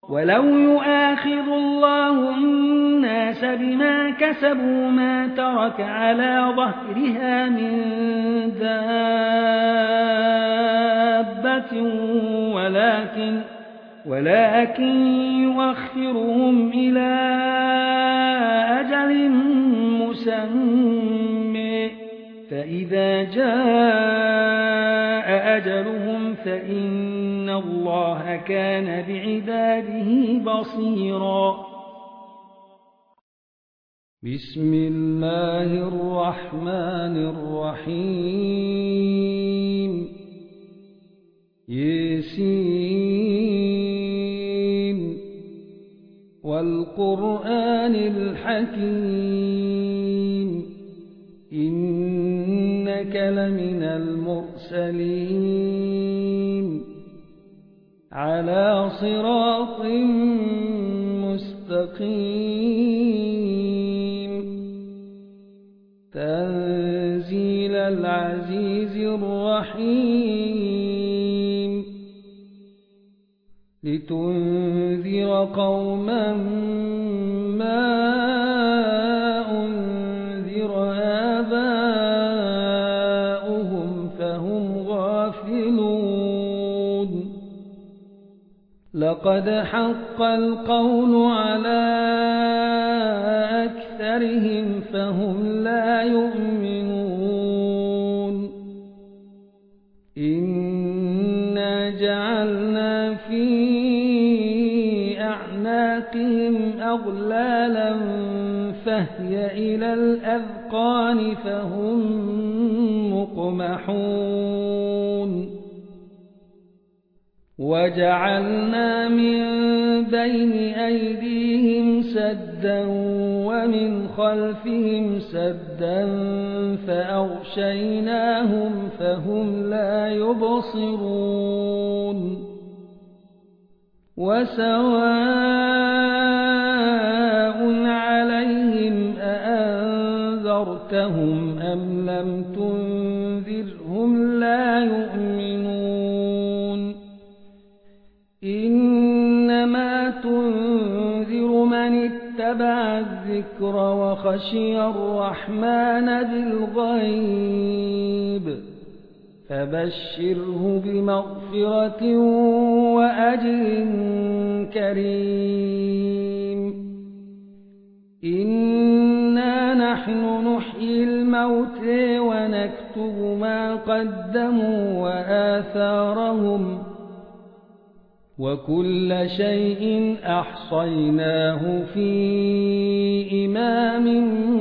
ولو يؤاخذ الله الناس بما كسبوا ما ترك على ظهرها من دابة ولكن يؤخرهم إلى أجل مسمى فإذا جاء أجلهم فإن الله كان بعباده بصيرا. بسم الله الرحمن الرحيم. ياسين والقرآن الحكيم إنك لمن المرسلين على صراط مستقيم تنزيل العزيز الرحيم لتنذر قوما ما أنذر آباؤهم فهم غافلون لقد حق القول على أكثرهم فهم لا يؤمنون إنا جعلنا في أعناقهم أغلالا فهي إلى الأذقان فهم مقمحون وجعلنا من بين أيديهم سدا ومن خلفهم سدا فأغشيناهم فهم لا يبصرون وسواء عليهم أأنذرتهم أم لم تنذرهم لا يؤمنون إنما تنذر من اتبع الذكر وخشي الرحمن بالغيب فبشره بمغفرة وأجر كريم إنا نحن نحيي الموتى ونكتب ما قدموا وآثارهم وكل شيء أحصيناه في إمام